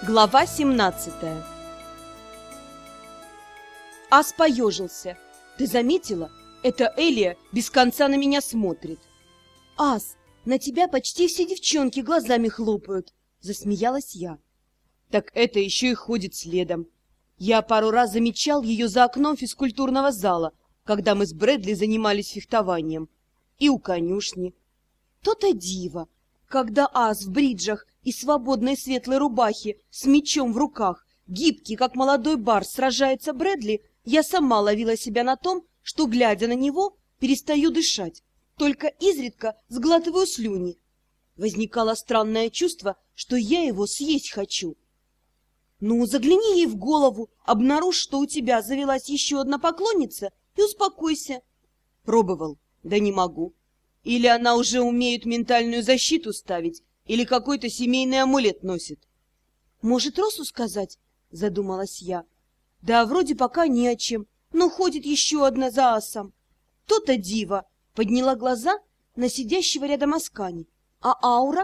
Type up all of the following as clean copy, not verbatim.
Глава 17. Ас поежился. Ты заметила? Это Элия без конца на меня смотрит. Ас, на тебя почти все девчонки глазами хлопают, засмеялась я. Так это еще и ходит следом. Я пару раз замечал ее за окном физкультурного зала, когда мы с Брэдли занимались фехтованием. И у конюшни. То-то диво. Когда Ас в бриджах и свободной светлой рубахе с мечом в руках, гибкий, как молодой барс, сражается Брэдли, я сама ловила себя на том, что, глядя на него, перестаю дышать, только изредка сглатываю слюни. Возникало странное чувство, что я его съесть хочу. Ну, загляни ей в голову, обнаружь, что у тебя завелась еще одна поклонница, и успокойся. Пробовал, да не могу. Или она уже умеет ментальную защиту ставить, или какой-то семейный амулет носит. Может, Росу сказать? Задумалась я. Да, вроде пока не о чем, но ходит еще одна за Асом. То-то диво, подняла глаза на сидящего рядом Аскани. А аура?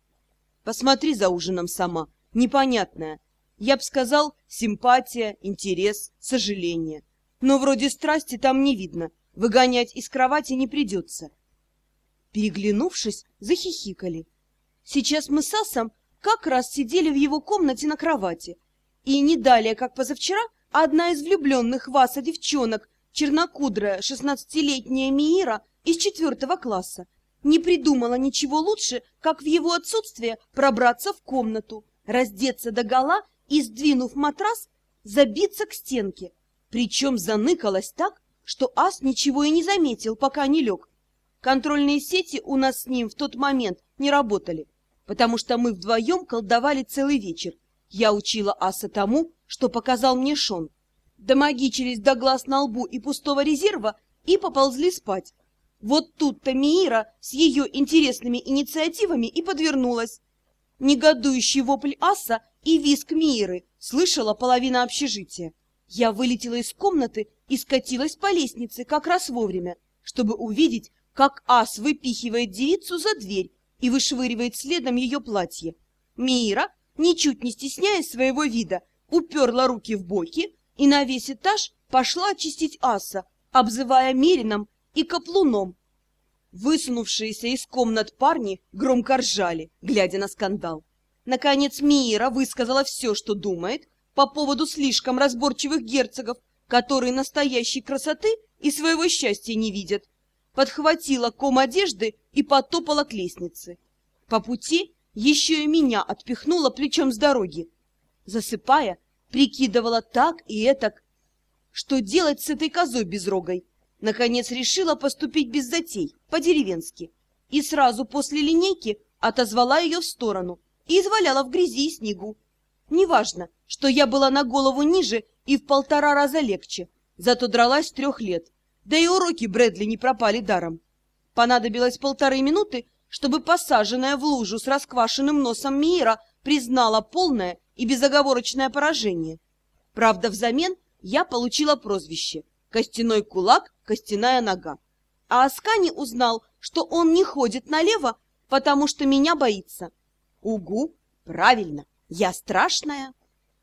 Посмотри за ужином сама, непонятная. Я б сказал, симпатия, интерес, сожаление. Но вроде страсти там не видно, выгонять из кровати не придется. Переглянувшись, захихикали. Сейчас мы с Асом как раз сидели в его комнате на кровати. И не далее, как позавчера, одна из влюбленных в Аса девчонок, чернокудрая 16-летняя Миира из 4 класса, не придумала ничего лучше, как в его отсутствие пробраться в комнату, раздеться догола и, сдвинув матрас, забиться к стенке. Причем заныкалась так, что Ас ничего и не заметил, пока не лег. Контрольные сети у нас с ним в тот момент не работали, потому что мы вдвоем колдовали целый вечер. Я учила Аса тому, что показал мне Шон. Домагичились до глаз на лбу и пустого резерва и поползли спать. Вот тут-то Миира с ее интересными инициативами и подвернулась. Негодующий вопль Аса и визг Мииры слышала половина общежития. Я вылетела из комнаты и скатилась по лестнице как раз вовремя, чтобы увидеть, как Ас выпихивает девицу за дверь и вышвыривает следом ее платье. Миира, ничуть не стесняясь своего вида, уперла руки в боки и на весь этаж пошла очистить Аса, обзывая Мерином и Каплуном. Высунувшиеся из комнат парни громко ржали, глядя на скандал. Наконец Миира высказала все, что думает, по поводу слишком разборчивых герцогов, которые настоящей красоты и своего счастья не видят. Подхватила ком одежды и потопала к лестнице. По пути еще и меня отпихнула плечом с дороги. Засыпая, прикидывала так и этак, что делать с этой козой безрогой. Наконец решила поступить без затей, по-деревенски, и сразу после линейки отозвала ее в сторону и изваляла в грязи и снегу. Неважно, что я была на голову ниже и в 1,5 раза легче, зато дралась 3 лет. Да и уроки Брэдли не пропали даром. Понадобилось 1,5 минуты, чтобы посаженная в лужу с расквашенным носом Миира признала полное и безоговорочное поражение. Правда, взамен я получила прозвище «Костяной кулак, костяная нога». А Аскани узнал, что он не ходит налево, потому что меня боится. Угу, правильно, я страшная.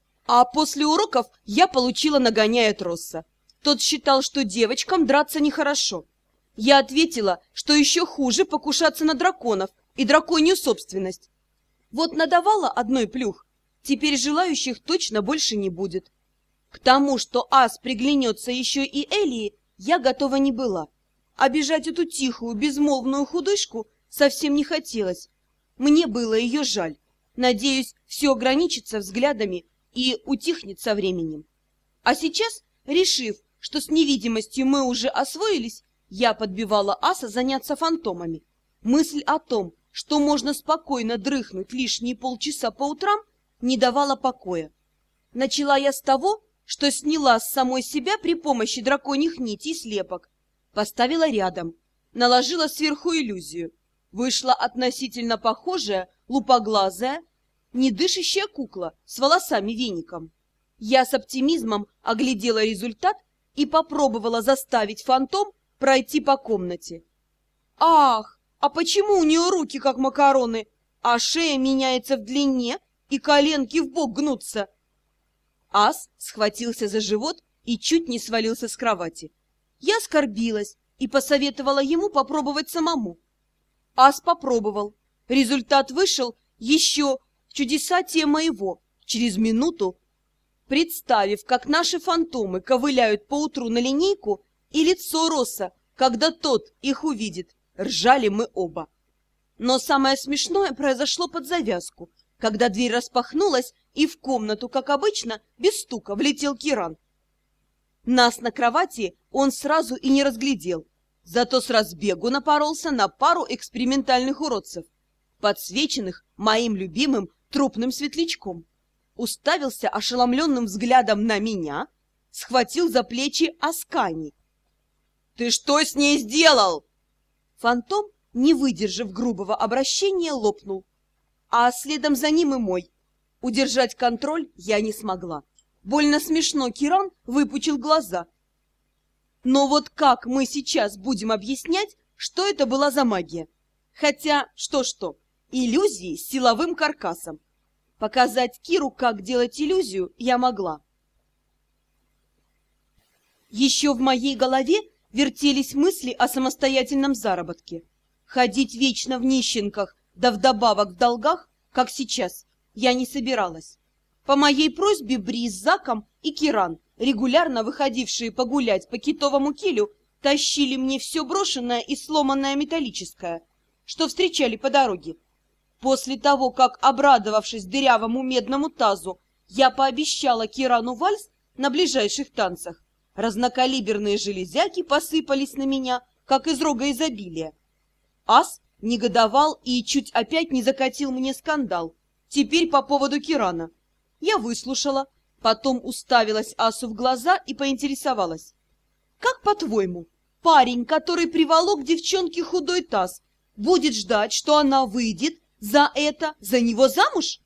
А после уроков я получила нагоняя от Росса. Тот считал, что девочкам драться нехорошо. Я ответила, что еще хуже покушаться на драконов и драконью собственность. Вот надавала одной плюх, теперь желающих точно больше не будет. К тому, что Ас приглянется еще и Элии, я готова не была. Обижать эту тихую, безмолвную худышку совсем не хотелось. Мне было ее жаль. Надеюсь, все ограничится взглядами и утихнет со временем. А сейчас, решив, что с невидимостью мы уже освоились, я подбивала Аса заняться фантомами. Мысль о том, что можно спокойно дрыхнуть лишние полчаса по утрам, не давала покоя. Начала я с того, что сняла с самой себя при помощи драконьих нитей слепок. Поставила рядом, наложила сверху иллюзию. Вышла относительно похожая, лупоглазая, недышащая кукла с волосами-веником. Я с оптимизмом оглядела результат и попробовала заставить фантом пройти по комнате. Ах, а почему у нее руки как макароны, а шея меняется в длине и коленки в бок гнутся. Ас схватился за живот и чуть не свалился с кровати. Я оскорбилась и посоветовала ему попробовать самому. Ас попробовал. Результат вышел еще чудесатее моего. Через минуту, представив, как наши фантомы ковыляют поутру на линейку, и лицо Росса, когда тот их увидит, ржали мы оба. Но самое смешное произошло под завязку, когда дверь распахнулась, и в комнату, как обычно, без стука влетел Киран. Нас на кровати он сразу и не разглядел, зато с разбегу напоролся на пару экспериментальных уродцев, подсвеченных моим любимым трупным светлячком. Уставился ошеломленным взглядом на меня, схватил за плечи Аскани. «Ты что с ней сделал?» Фантом, не выдержав грубого обращения, лопнул, а следом за ним и мой. Удержать контроль я не смогла. Больно смешно Киран выпучил глаза. Но вот как мы сейчас будем объяснять, что это была за магия? Хотя, что-что, иллюзии с силовым каркасом. Показать Киру, как делать иллюзию, я могла. Еще в моей голове вертелись мысли о самостоятельном заработке. Ходить вечно в нищенках, да вдобавок в долгах, как сейчас, я не собиралась. По моей просьбе Бри с Заком и Киран, регулярно выходившие погулять по китовому килю, тащили мне все брошенное и сломанное металлическое, что встречали по дороге. После того, как, обрадовавшись дырявому медному тазу, я пообещала Кирану вальс на ближайших танцах, разнокалиберные железяки посыпались на меня, как из рога изобилия. Ас негодовал и чуть опять не закатил мне скандал, теперь по поводу Кирана. Я выслушала, потом уставилась Асу в глаза и поинтересовалась. «Как, по-твоему, парень, который приволок девчонке худой таз, будет ждать, что она выйдет за него замуж?»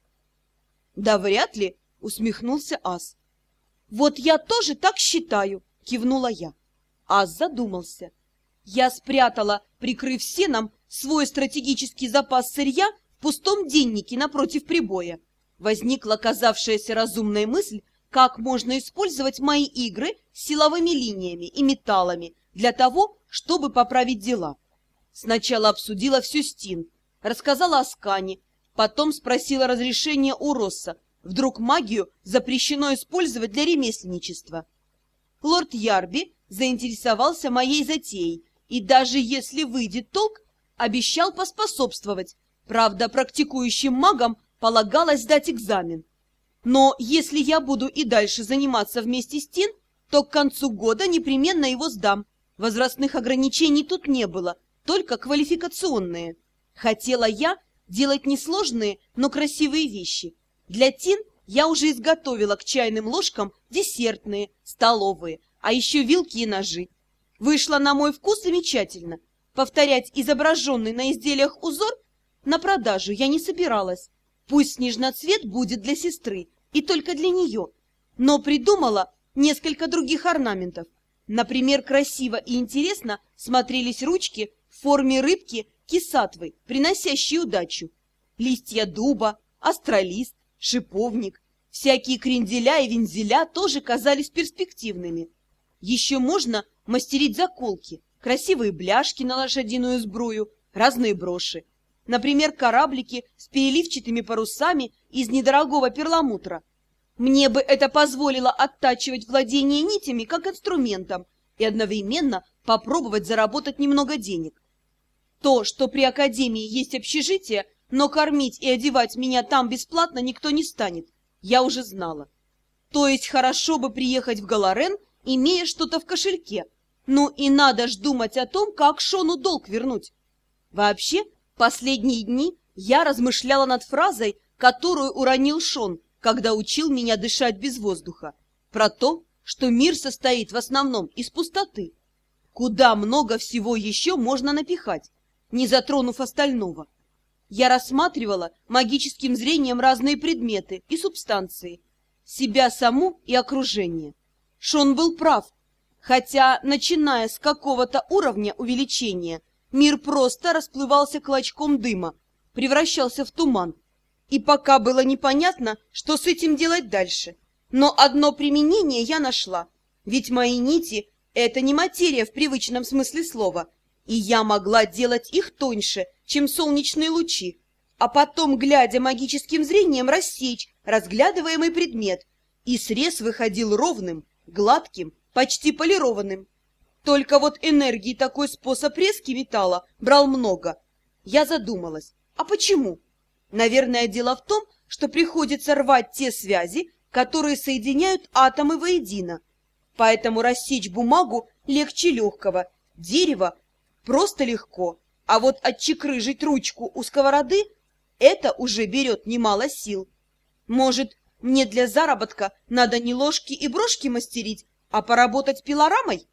«Да вряд ли», — усмехнулся Ас. «Вот я тоже так считаю», — кивнула я. Ас задумался. Я спрятала, прикрыв сеном, свой стратегический запас сырья в пустом деннике напротив прибоя. Возникла казавшаяся разумная мысль, как можно использовать мои игры с силовыми линиями и металлами для того, чтобы поправить дела. Сначала обсудила всю с Тин, рассказала о Скане, потом спросила разрешения у Росса. Вдруг магию запрещено использовать для ремесленничества. Лорд Ярби заинтересовался моей затеей и даже если выйдет толк, обещал поспособствовать. Правда, практикующим магам полагалось сдать экзамен. Но если я буду и дальше заниматься вместе с Тин, то к концу года непременно его сдам. Возрастных ограничений тут не было, только квалификационные. Хотела я делать несложные, но красивые вещи. Для Тин я уже изготовила к чайным ложкам десертные, столовые, а еще вилки и ножи. Вышло на мой вкус замечательно. Повторять изображенный на изделиях узор на продажу я не собиралась. Пусть снежноцвет будет для сестры, и только для нее. Но придумала несколько других орнаментов. Например, красиво и интересно смотрелись ручки в форме рыбки кисатвы, приносящей удачу. Листья дуба, астролист, шиповник, всякие кренделя и вензеля тоже казались перспективными. Еще можно мастерить заколки, красивые бляшки на лошадиную сбрую, разные броши. Например, кораблики с переливчатыми парусами из недорогого перламутра. Мне бы это позволило оттачивать владение нитями как инструментом и одновременно попробовать заработать немного денег. То, что при академии есть общежитие, но кормить и одевать меня там бесплатно никто не станет, я уже знала. То есть хорошо бы приехать в Галарен, имея что-то в кошельке. Ну и надо ж думать о том, как Шону долг вернуть. Вообще, последние дни я размышляла над фразой, которую уронил Шон, когда учил меня дышать без воздуха, про то, что мир состоит в основном из пустоты. Куда много всего еще можно напихать, не затронув остального. Я рассматривала магическим зрением разные предметы и субстанции, себя саму и окружение. Шон был прав, хотя, начиная с какого-то уровня увеличения, мир просто расплывался клочком дыма, превращался в туман. И пока было непонятно, что с этим делать дальше. Но одно применение я нашла. Ведь мои нити — это не материя в привычном смысле слова. И я могла делать их тоньше, чем солнечные лучи, а потом, глядя магическим зрением, рассечь разглядываемый предмет. И срез выходил ровным, гладким, почти полированным. Только вот энергии такой способ резки металла брал много. Я задумалась, а почему? Наверное, дело в том, что приходится рвать те связи, которые соединяют атомы воедино. Поэтому рассечь бумагу легче легкого, дерево просто легко, а вот отчекрыжить ручку у сковороды — это уже берет немало сил. Может, мне для заработка надо не ложки и брошки мастерить, а поработать пилорамой?